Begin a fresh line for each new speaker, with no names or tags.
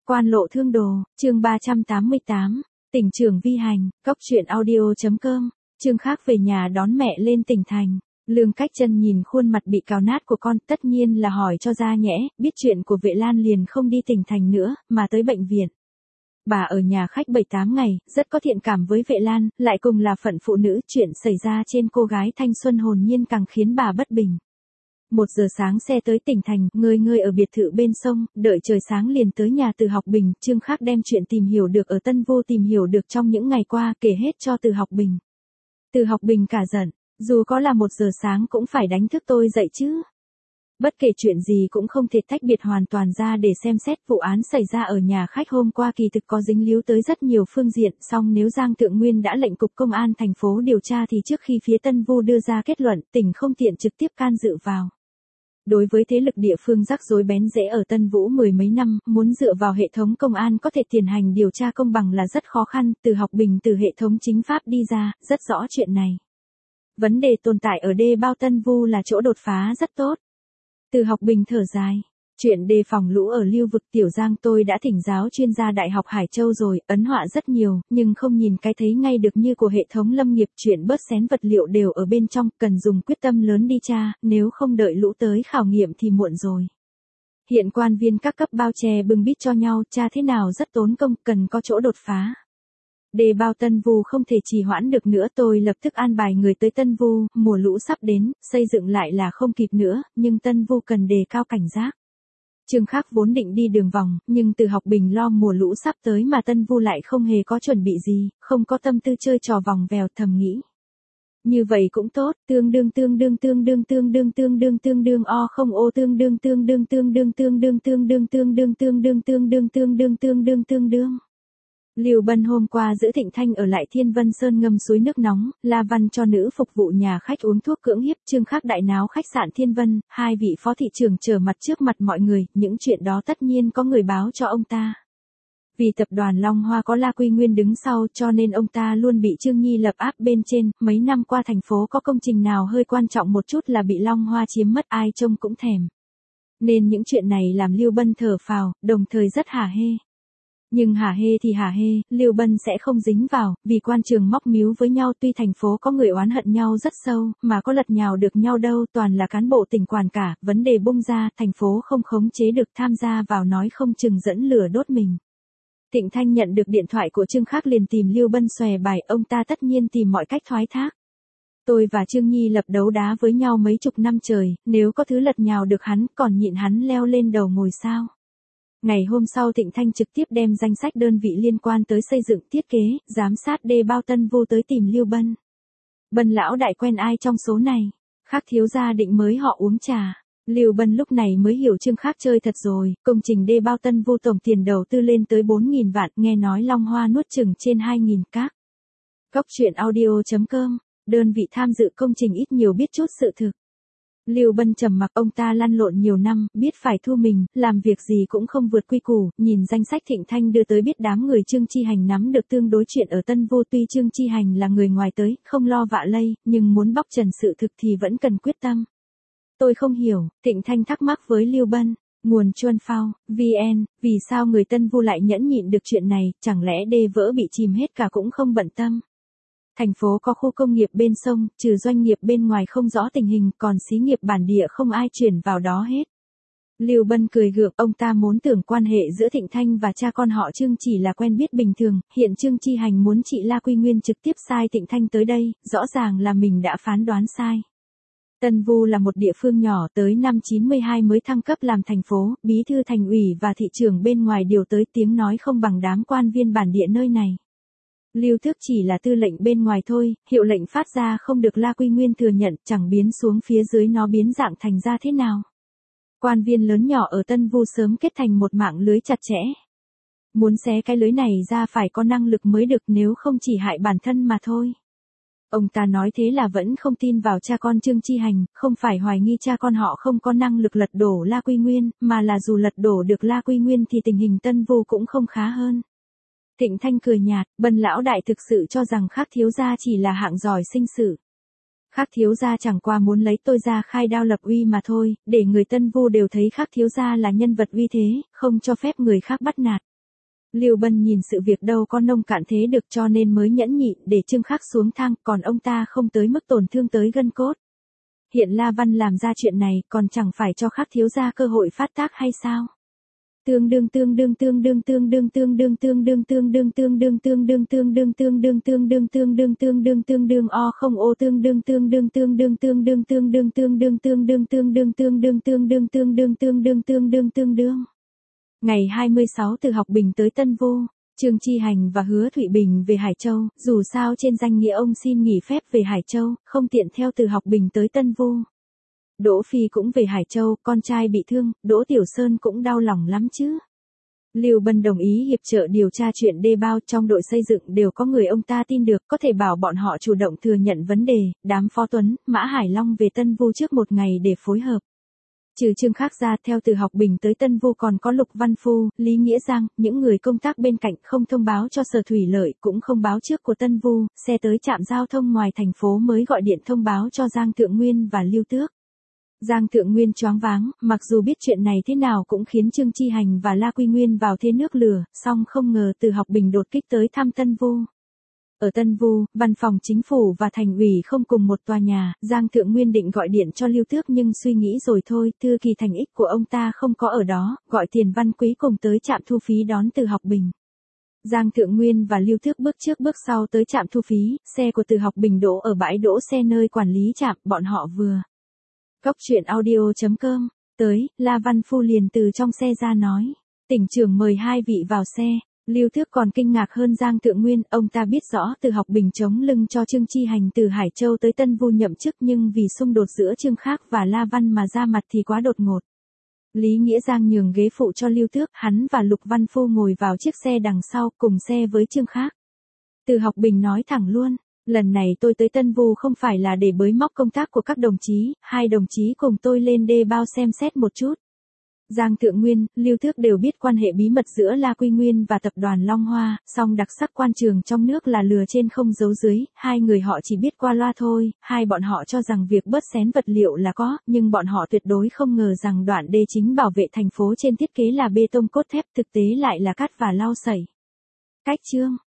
Quan lộ thương đồ, chương 388, tỉnh trưởng vi hành, cóc truyện audio.com, chương khác về nhà đón mẹ lên tỉnh thành. Lương Cách Chân nhìn khuôn mặt bị cào nát của con, tất nhiên là hỏi cho ra nhẽ, biết chuyện của Vệ Lan liền không đi tỉnh thành nữa, mà tới bệnh viện. Bà ở nhà khách 7-8 ngày, rất có thiện cảm với Vệ Lan, lại cùng là phận phụ nữ, chuyện xảy ra trên cô gái thanh xuân hồn nhiên càng khiến bà bất bình. 1 giờ sáng xe tới tỉnh thành, ngơi ở biệt thự bên sông, đợi trời sáng liền tới nhà Từ Học Bình, Trương Khác đem chuyện tìm hiểu được ở Tân Vô tìm hiểu được trong những ngày qua, kể hết cho Từ Học Bình. Từ Học Bình cả giận, dù có là 1 giờ sáng cũng phải đánh thức tôi dậy chứ. Bất kể chuyện gì cũng không thể tách biệt hoàn toàn ra để xem xét. Vụ án xảy ra ở nhà khách hôm qua kỳ thực có dính líu tới rất nhiều phương diện, song nếu Giang Thượng Nguyên đã lệnh cục công an thành phố điều tra thì trước khi phía Tân Vô đưa ra kết luận, tỉnh không tiện trực tiếp can dự vào. Đối với thế lực địa phương rắc rối bén rễ ở Tân Vũ 10 mấy năm, muốn dựa vào hệ thống công an có thể tiến hành điều tra công bằng là rất khó khăn. Từ Học Bình từ hệ thống chính pháp đi ra, rất rõ chuyện này. Vấn đề tồn tại ở đê bao Tân Vu là chỗ đột phá rất tốt. Từ Học Bình thở dài. Chuyện đề phòng lũ ở lưu vực Tiểu Giang tôi đã thỉnh giáo chuyên gia Đại học Hải Châu rồi, ấn họa rất nhiều, nhưng không nhìn cái thấy ngay được như của hệ thống lâm nghiệp. Chuyện bớt xén vật liệu đều ở bên trong, cần dùng quyết tâm lớn đi tra, nếu không đợi lũ tới khảo nghiệm thì muộn rồi. Hiện quan viên các cấp bao che bưng bít cho nhau, tra thế nào rất tốn công, cần có chỗ đột phá. Đề bao Tân Vu không thể trì hoãn được nữa, tôi lập tức an bài người tới Tân Vu, mùa lũ sắp đến, xây dựng lại là không kịp nữa, nhưng Tân Vu cần đề cao cảnh giác. Trương Khác vốn định đi đường vòng, nhưng Từ Học Bình lo mùa lũ sắp tới mà Tân Vu lại không hề có chuẩn bị gì, không có tâm tư chơi trò vòng vèo, thầm nghĩ. Như vậy cũng tốt, tương đương o không ô tương đương. Lưu Bân hôm qua giữ Thịnh Thanh ở lại Thiên Vân Sơn ngâm suối nước nóng, La Văn cho nữ phục vụ nhà khách uống thuốc cưỡng hiếp. Trương Khác đại náo khách sạn Thiên Vân, 2 vị phó thị trưởng trở mặt trước mặt mọi người, những chuyện đó tất nhiên có người báo cho ông ta. Vì tập đoàn Long Hoa có La Quy Nguyên đứng sau cho nên ông ta luôn bị Trương Nhi lập áp bên trên, mấy năm qua thành phố có công trình nào hơi quan trọng một chút là bị Long Hoa chiếm mất, ai trông cũng thèm. Nên những chuyện này làm Lưu Bân thở phào, đồng thời rất hả hê. Nhưng hả hê thì hả hê, Lưu Bân sẽ không dính vào, vì quan trường móc míu với nhau. Tuy thành phố có người oán hận nhau rất sâu, mà có lật nhào được nhau đâu, toàn là cán bộ tỉnh quản cả, vấn đề bung ra, thành phố không khống chế được tham gia vào nói không chừng dẫn lửa đốt mình. Thịnh Thanh nhận được điện thoại của Trương Khác liền tìm Lưu Bân xòe bài, ông ta tất nhiên tìm mọi cách thoái thác. Tôi và Trương Nhi lập đấu đá với nhau mấy chục năm trời, nếu có thứ lật nhào được hắn, còn nhịn hắn leo lên đầu ngồi sao. Ngày hôm sau Thịnh Thanh trực tiếp đem danh sách đơn vị liên quan tới xây dựng, thiết kế, giám sát đê bao Tân Vô tới tìm Lưu Bân. Bân lão đại quen ai trong số này? Khác thiếu gia định mới họ uống trà. Lưu Bân lúc này mới hiểu Trương Khác chơi thật rồi, công trình đê bao Tân Vô tổng tiền đầu tư lên tới 4.000 vạn, nghe nói Long Hoa nuốt chừng trên 2.000 các. Cóc truyện audio.com, đơn vị tham dự công trình ít nhiều biết chút sự thực. Lưu Bân trầm mặc, ông ta lăn lộn nhiều năm, biết phải thu mình, làm việc gì cũng không vượt quy củ, nhìn danh sách Thịnh Thanh đưa tới biết đám người Trương Chi Hành nắm được tương đối chuyện ở Tân Vô. Tuy Trương Chi Hành là người ngoài tới, không lo vạ lây, nhưng muốn bóc trần sự thực thì vẫn cần quyết tâm. Tôi không hiểu, Thịnh Thanh thắc mắc với Lưu Bân. Nguồn Chuân Phao, VN, vì sao người Tân Vô lại nhẫn nhịn được chuyện này, chẳng lẽ đê vỡ bị chìm hết cả cũng không bận tâm. Thành phố có khu công nghiệp bên sông, trừ doanh nghiệp bên ngoài không rõ tình hình, còn xí nghiệp bản địa không ai chuyển vào đó hết. Lưu Bân cười gượng, ông ta muốn tưởng quan hệ giữa Thịnh Thanh và cha con họ Trương chỉ là quen biết bình thường, hiện Trương Chi Hành muốn chị La Quy Nguyên trực tiếp sai Thịnh Thanh tới đây, rõ ràng là mình đã phán đoán sai. Tân Vu là một địa phương nhỏ, tới năm 92 mới thăng cấp làm thành phố, bí thư thành ủy và thị trưởng bên ngoài điều tới, tiếng nói không bằng đám quan viên bản địa nơi này. Lưu Thước chỉ là tư lệnh bên ngoài thôi, hiệu lệnh phát ra không được La Quy Nguyên thừa nhận, chẳng biến xuống phía dưới nó biến dạng thành ra thế nào. Quan viên lớn nhỏ ở Tân Vu sớm kết thành một mạng lưới chặt chẽ. Muốn xé cái lưới này ra phải có năng lực mới được, nếu không chỉ hại bản thân mà thôi. Ông ta nói thế là vẫn không tin vào cha con Trương Chi Hành, không phải hoài nghi cha con họ không có năng lực lật đổ La Quy Nguyên, mà là dù lật đổ được La Quy Nguyên thì tình hình Tân Vu cũng không khá hơn. Thịnh Thanh cười nhạt, Bân lão đại thực sự cho rằng Khác thiếu gia chỉ là hạng giỏi sinh sự. Khác thiếu gia chẳng qua muốn lấy tôi ra khai đao lập uy mà thôi, để người Tân Vu đều thấy Khác thiếu gia là nhân vật uy thế, không cho phép người khác bắt nạt. Lưu Bân nhìn sự việc đâu có nông cạn thế được cho nên mới nhẫn nhịn để Trương Khắc xuống thang, còn ông ta không tới mức tổn thương tới gân cốt. Hiện La Văn làm ra chuyện này còn chẳng phải cho Khắc thiếu gia cơ hội phát tác hay sao? Tương đương o không ô tương đương Ngày 26 từ Học Bình tới Tân Vô, Trương Chi Hành và Hứa Thụy Bình về Hải Châu, dù sao trên danh nghĩa ông xin nghỉ phép về Hải Châu, không tiện theo từ Học Bình tới Tân Vô. Đỗ Phi cũng về Hải Châu, con trai bị thương, Đỗ Tiểu Sơn cũng đau lòng lắm chứ. Lưu Bân đồng ý hiệp trợ điều tra chuyện đê bao, trong đội xây dựng đều có người ông ta tin được, có thể bảo bọn họ chủ động thừa nhận vấn đề, đám Phó Tuấn, Mã Hải Long về Tân Vu trước một ngày để phối hợp. Trừ Trương Khắc ra, theo từ Học Bình tới Tân Vu còn có Lục Văn Phu, Lý Nghĩa Giang, những người công tác bên cạnh không thông báo cho Sở Thủy Lợi, cũng không báo trước của Tân Vu, xe tới trạm giao thông ngoài thành phố mới gọi điện thông báo cho Giang Thượng Nguyên và Lưu Tước. Giang Thượng Nguyên choáng váng, mặc dù biết chuyện này thế nào cũng khiến Trương Chi Hành và La Quy Nguyên vào thế nước lửa, song không ngờ từ Học Bình đột kích tới thăm Tân Vu. Ở Tân Vu, văn phòng chính phủ và thành ủy không cùng một tòa nhà, Giang Thượng Nguyên định gọi điện cho Lưu Tước nhưng suy nghĩ rồi thôi, Thư Kỳ Thành Ích của ông ta không có ở đó, gọi Tiền Văn Quý cùng tới trạm thu phí đón từ Học Bình. Giang Thượng Nguyên và Lưu Tước bước trước bước sau tới trạm thu phí, xe của từ Học Bình đỗ ở bãi đỗ xe nơi quản lý trạm, bọn họ vừa. Cốc truyện audio.com, tới, La Văn Phu liền từ trong xe ra nói, tỉnh trưởng mời hai vị vào xe. Lưu Tước còn kinh ngạc hơn Giang Thượng Nguyên, ông ta biết rõ từ Học Bình chống lưng cho Trương Chi Hành từ Hải Châu tới Tân Vu nhậm chức nhưng vì xung đột giữa Trương Khắc và La Văn mà ra mặt thì quá đột ngột. Lý Nghĩa Giang nhường ghế phụ cho Lưu Tước, hắn và Lục Văn Phu ngồi vào chiếc xe đằng sau cùng xe với Trương Khắc. Từ Học Bình nói thẳng luôn, lần này tôi tới Tân Vu không phải là để bới móc công tác của các đồng chí, hai đồng chí cùng tôi lên đê bao xem xét một chút. Giang Thượng Nguyên, Lưu Tước đều biết quan hệ bí mật giữa La Quy Nguyên và tập đoàn Long Hoa, song đặc sắc quan trường trong nước là lừa trên không giấu dưới, hai người họ chỉ biết qua loa thôi, hai bọn họ cho rằng việc bớt xén vật liệu là có, nhưng bọn họ tuyệt đối không ngờ rằng đoạn đê chính bảo vệ thành phố trên thiết kế là bê tông cốt thép, thực tế lại là cát và lau sẩy. Cách chương